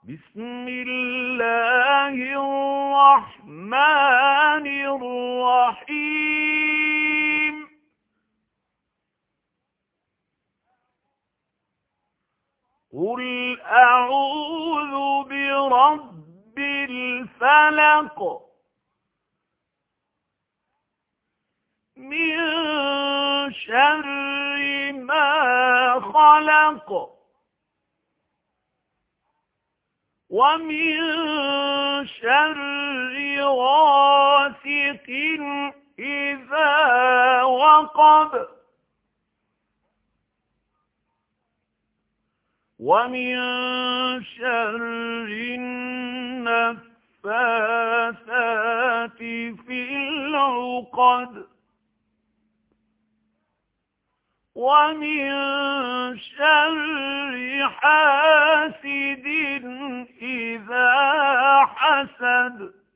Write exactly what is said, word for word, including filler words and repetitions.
بسم الله الرحمن الرحيم قل أعوذ برب الفلق من شر ما خلق ومن شر غاسق إذا وقب ومن شر النفاثات في العقد ومن شر حاسد إذا حسد